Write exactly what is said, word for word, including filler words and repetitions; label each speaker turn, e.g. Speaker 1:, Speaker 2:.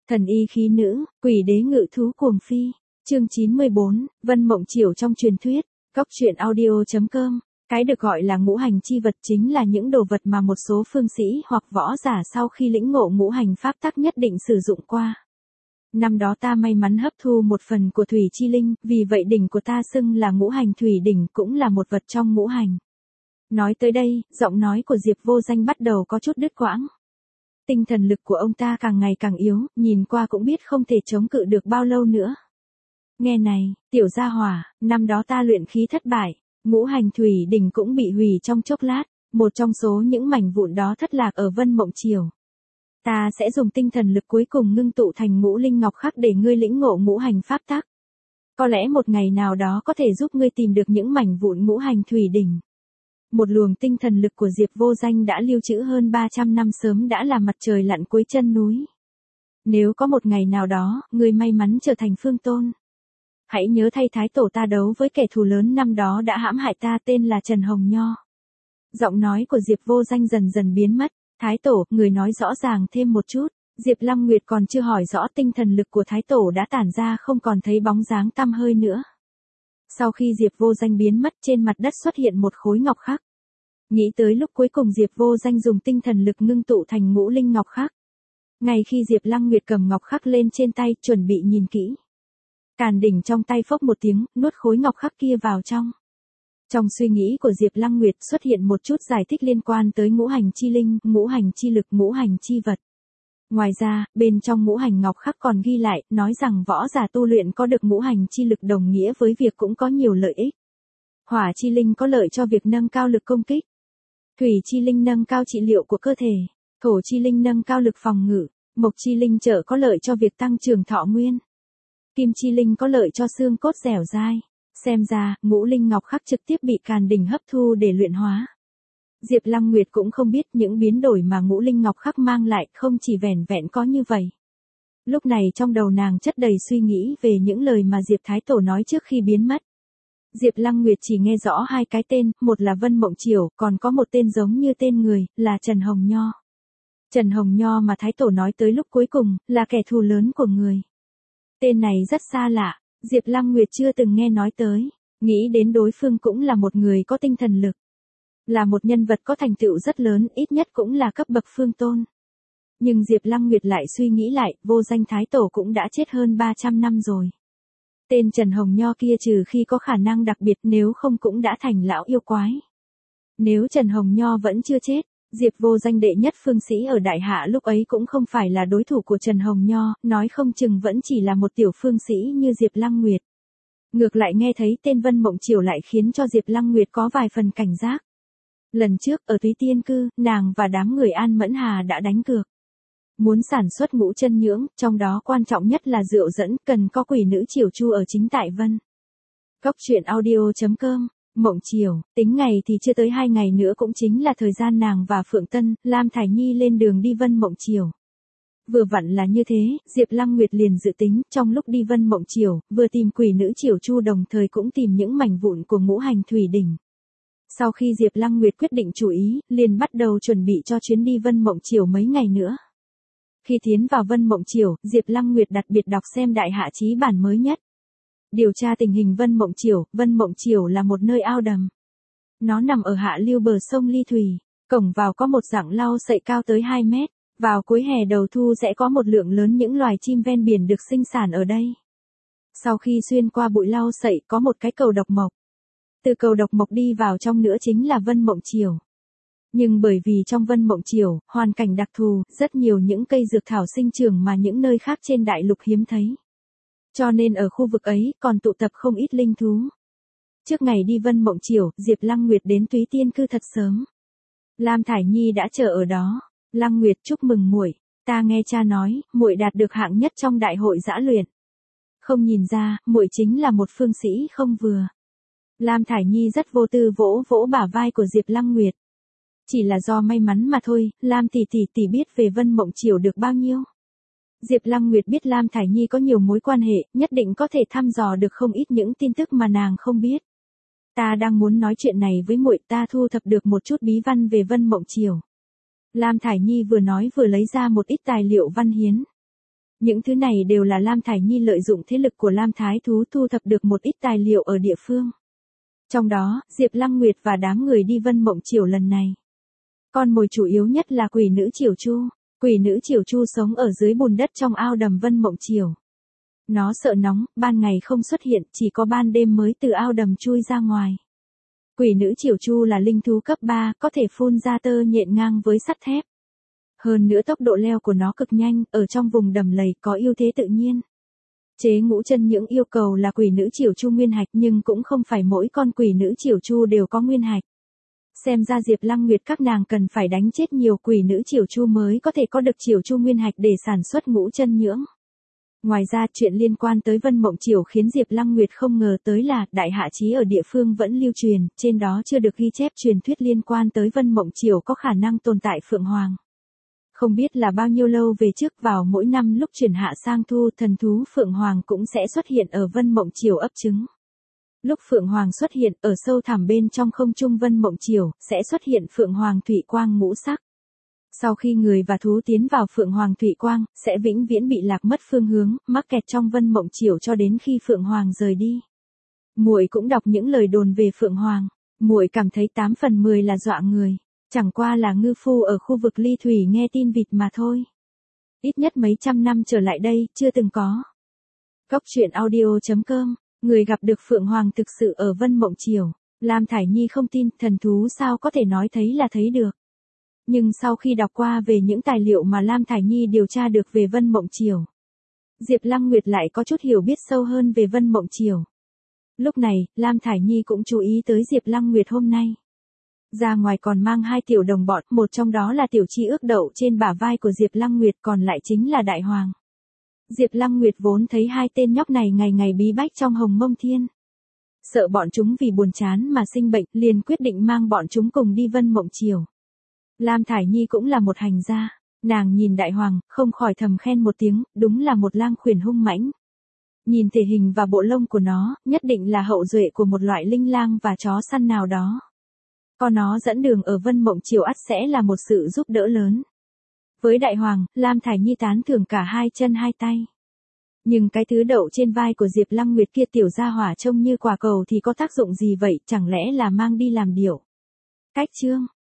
Speaker 1: Thần y khí nữ, quỷ đế ngự thú cuồng phi. Chương chín mươi bốn, Vân Mộng Chiểu trong truyền thuyết. Cóc truyện audio chấm com. Cái được gọi là ngũ hành chi vật chính là những đồ vật mà một số phương sĩ hoặc võ giả sau khi lĩnh ngộ ngũ hành pháp tắc nhất định sử dụng qua. Năm đó ta may mắn hấp thu một phần của thủy chi linh, vì vậy đỉnh của ta xưng là ngũ hành thủy đỉnh, cũng là một vật trong ngũ hành. Nói tới đây, giọng nói của Diệp Vô Danh bắt đầu có chút đứt quãng. Tinh thần lực của ông ta càng ngày càng yếu, nhìn qua cũng biết không thể chống cự được bao lâu nữa. Nghe này, tiểu gia hỏa, năm đó ta luyện khí thất bại, ngũ hành thủy đỉnh cũng bị hủy trong chốc lát, một trong số những mảnh vụn đó thất lạc ở Vân Mộng Chiểu. Ta sẽ dùng tinh thần lực cuối cùng ngưng tụ thành ngũ linh ngọc khắc để ngươi lĩnh ngộ ngũ hành pháp tắc. Có lẽ một ngày nào đó có thể giúp ngươi tìm được những mảnh vụn ngũ hành thủy đỉnh. Một luồng tinh thần lực của Diệp Vô Danh đã lưu trữ hơn ba trăm năm sớm đã là mặt trời lặn cuối chân núi. Nếu có một ngày nào đó, ngươi may mắn trở thành phương tôn, hãy nhớ thay thái tổ ta đấu với kẻ thù lớn năm đó đã hãm hại ta, tên là Trần Hồng Nho. Giọng nói của Diệp Vô Danh dần dần biến mất. Thái tổ, người nói rõ ràng thêm một chút. Diệp Lăng Nguyệt còn chưa hỏi rõ, tinh thần lực của thái tổ đã tản ra không còn thấy bóng dáng tăm hơi nữa. Sau khi Diệp Vô Danh biến mất, trên mặt đất xuất hiện một khối ngọc khắc. Nghĩ tới lúc cuối cùng Diệp Vô Danh dùng tinh thần lực ngưng tụ thành ngũ linh ngọc khắc. Ngay khi Diệp Lăng Nguyệt cầm ngọc khắc lên trên tay, chuẩn bị nhìn kỹ, càn đỉnh trong tay phốc một tiếng, nuốt khối ngọc khắc kia vào trong. Trong suy nghĩ của Diệp Lăng Nguyệt xuất hiện một chút giải thích liên quan tới ngũ hành chi linh, ngũ hành chi lực, ngũ hành chi vật. Ngoài ra, bên trong ngũ hành ngọc khắc còn ghi lại, nói rằng võ giả tu luyện có được ngũ hành chi lực đồng nghĩa với việc cũng có nhiều lợi ích. Hỏa chi linh có lợi cho việc nâng cao lực công kích. Thủy chi linh nâng cao trị liệu của cơ thể. Thổ chi linh nâng cao lực phòng ngự. Mộc chi linh trợ có lợi cho việc tăng trưởng thọ nguyên. Kim chi linh có lợi cho xương cốt dẻo dai. Xem ra, ngũ linh ngọc khắc trực tiếp bị càn đỉnh hấp thu để luyện hóa. Diệp Lăng Nguyệt cũng không biết những biến đổi mà ngũ linh ngọc khắc mang lại không chỉ vẻn vẹn có như vậy. Lúc này trong đầu nàng chất đầy suy nghĩ về những lời mà Diệp Thái Tổ nói trước khi biến mất. Diệp Lăng Nguyệt chỉ nghe rõ hai cái tên, một là Vân Mộng Chiểu, còn có một tên giống như tên người, là Trần Hồng Nho. Trần Hồng Nho mà Thái Tổ nói tới lúc cuối cùng, là kẻ thù lớn của người. Tên này rất xa lạ. Diệp Lăng Nguyệt chưa từng nghe nói tới, nghĩ đến đối phương cũng là một người có tinh thần lực. Là một nhân vật có thành tựu rất lớn, ít nhất cũng là cấp bậc phương tôn. Nhưng Diệp Lăng Nguyệt lại suy nghĩ lại, Vô Danh Thái Tổ cũng đã chết hơn ba trăm năm rồi. Tên Trần Hồng Nho kia trừ khi có khả năng đặc biệt, nếu không cũng đã thành lão yêu quái. Nếu Trần Hồng Nho vẫn chưa chết, Diệp Vô Danh đệ nhất phương sĩ ở Đại Hạ lúc ấy cũng không phải là đối thủ của Trần Hồng Nho, nói không chừng vẫn chỉ là một tiểu phương sĩ như Diệp Lăng Nguyệt. Ngược lại nghe thấy tên Vân Mộng Chiểu lại khiến cho Diệp Lăng Nguyệt có vài phần cảnh giác. Lần trước, ở Túy Tiên Cư, nàng và đám người An Mẫn Hà đã đánh cược. Muốn sản xuất ngũ chân nhưỡng, trong đó quan trọng nhất là rượu dẫn, cần có quỷ nữ Chiểu Chu ở chính tại Vân. Cóc truyện audio chấm com. Mộng Chiểu, tính ngày thì chưa tới hai ngày nữa cũng chính là thời gian nàng và Phượng Tân, Lam Thải Nhi lên đường đi Vân Mộng Chiểu. Vừa vặn là như thế, Diệp Lăng Nguyệt liền dự tính, trong lúc đi Vân Mộng Chiểu, vừa tìm quỷ nữ Chiểu Chu đồng thời cũng tìm những mảnh vụn của ngũ hành thủy đỉnh. Sau khi Diệp Lăng Nguyệt quyết định chủ ý, liền bắt đầu chuẩn bị cho chuyến đi Vân Mộng Chiểu mấy ngày nữa. Khi tiến vào Vân Mộng Chiểu, Diệp Lăng Nguyệt đặc biệt đọc xem Đại Hạ Chí bản mới nhất. Điều tra tình hình Vân Mộng Chiểu. Vân Mộng Chiểu là một nơi ao đầm. Nó nằm ở hạ lưu bờ sông Ly Thủy. Cổng vào có một rặng lau sậy cao tới hai mét. Vào cuối hè đầu thu sẽ có một lượng lớn những loài chim ven biển được sinh sản ở đây. Sau khi xuyên qua bụi lau sậy có một cái cầu độc mộc. Từ cầu độc mộc đi vào trong nữa chính là Vân Mộng Chiểu. Nhưng bởi vì trong Vân Mộng Chiểu, hoàn cảnh đặc thù, rất nhiều những cây dược thảo sinh trưởng mà những nơi khác trên đại lục hiếm thấy. Cho nên ở khu vực ấy còn tụ tập không ít linh thú. Trước ngày đi Vân Mộng Chiểu, Diệp Lăng Nguyệt đến Túy Tiên Cư thật sớm. Lam Thải Nhi đã chờ ở đó. Lăng Nguyệt, chúc mừng muội, ta nghe cha nói, muội đạt được hạng nhất trong đại hội dã luyện. Không nhìn ra, muội chính là một phương sĩ không vừa. Lam Thải Nhi rất vô tư vỗ vỗ bả vai của Diệp Lăng Nguyệt. Chỉ là do may mắn mà thôi, Lam tỷ tỷ tỷ biết về Vân Mộng Chiểu được bao nhiêu? Diệp Lăng Nguyệt biết Lam Thải Nhi có nhiều mối quan hệ, nhất định có thể thăm dò được không ít những tin tức mà nàng không biết. Ta đang muốn nói chuyện này với muội, ta thu thập được một chút bí văn về Vân Mộng Chiểu. Lam Thải Nhi vừa nói vừa lấy ra một ít tài liệu văn hiến. Những thứ này đều là Lam Thải Nhi lợi dụng thế lực của Lam Thái Thú thu thập được một ít tài liệu ở địa phương. Trong đó, Diệp Lăng Nguyệt và đám người đi Vân Mộng Chiểu lần này. Con mồi chủ yếu nhất là quỷ nữ Chiểu Chu. Quỷ nữ Chiểu Chu sống ở dưới bùn đất trong ao đầm Vân Mộng Chiểu. Nó sợ nóng, ban ngày không xuất hiện, chỉ có ban đêm mới từ ao đầm chui ra ngoài. Quỷ nữ Chiểu Chu là linh thú cấp ba, có thể phun ra tơ nhện ngang với sắt thép. Hơn nữa tốc độ leo của nó cực nhanh, ở trong vùng đầm lầy có ưu thế tự nhiên. Chế Ngũ Chân Nhưỡng yêu cầu là quỷ nữ Chiểu Chu nguyên hạch, nhưng cũng không phải mỗi con quỷ nữ Chiểu Chu đều có nguyên hạch. Xem ra Diệp Lăng Nguyệt các nàng cần phải đánh chết nhiều quỷ nữ Chiểu Chu mới có thể có được Chiểu Chu nguyên hạch để sản xuất Ngũ Chân Nhưỡng. Ngoài ra, chuyện liên quan tới Vân Mộng Chiểu khiến Diệp Lăng Nguyệt không ngờ tới là đại hạ chí ở địa phương vẫn lưu truyền, trên đó chưa được ghi chép truyền thuyết liên quan tới Vân Mộng Chiểu có khả năng tồn tại Phượng Hoàng. Không biết là bao nhiêu lâu về trước, vào mỗi năm lúc chuyển hạ sang thu, thần thú Phượng Hoàng cũng sẽ xuất hiện ở Vân Mộng Chiểu ấp trứng. Lúc Phượng Hoàng xuất hiện, ở sâu thẳm bên trong không trung Vân Mộng Chiểu, sẽ xuất hiện Phượng Hoàng thủy quang ngũ sắc. Sau khi người và thú tiến vào Phượng Hoàng thủy quang, sẽ vĩnh viễn bị lạc mất phương hướng, mắc kẹt trong Vân Mộng Chiểu cho đến khi Phượng Hoàng rời đi. Muội cũng đọc những lời đồn về Phượng Hoàng, muội cảm thấy tám phần mười là dọa người, chẳng qua là ngư phu ở khu vực ly thủy nghe tin vịt mà thôi. Ít nhất mấy trăm năm trở lại đây, chưa từng có. Cốc truyện audio chấm com, người gặp được Phượng Hoàng thực sự ở Vân Mộng Chiểu. Lam Thải Nhi không tin, thần thú sao có thể nói thấy là thấy được. Nhưng sau khi đọc qua về những tài liệu mà Lam Thải Nhi điều tra được về Vân Mộng Chiểu, Diệp Lăng Nguyệt lại có chút hiểu biết sâu hơn về Vân Mộng Chiểu. Lúc này, Lam Thải Nhi cũng chú ý tới Diệp Lăng Nguyệt hôm nay. Ra ngoài còn mang hai tiểu đồng bọn, một trong đó là Tiểu Chi ước đậu trên bả vai của Diệp Lăng Nguyệt, còn lại chính là Đại Hoàng. Diệp Lăng Nguyệt vốn thấy hai tên nhóc này ngày ngày bí bách trong Hồng Mông Thiên. Sợ bọn chúng vì buồn chán mà sinh bệnh, liền quyết định mang bọn chúng cùng đi Vân Mộng Chiểu. Lam Thải Nhi cũng là một hành gia, nàng nhìn Đại Hoàng, không khỏi thầm khen một tiếng, đúng là một lang khuyển hung mãnh. Nhìn thể hình và bộ lông của nó, nhất định là hậu duệ của một loại linh lang và chó săn nào đó. Có nó dẫn đường ở Vân Mộng Chiểu ắt sẽ là một sự giúp đỡ lớn. Với Đại Hoàng, Lam Thải Nhi tán thưởng cả hai chân hai tay. Nhưng cái thứ đậu trên vai của Diệp Lăng Nguyệt kia tiểu gia hỏa trông như quả cầu thì có tác dụng gì vậy, chẳng lẽ là mang đi làm điểu? Cách chương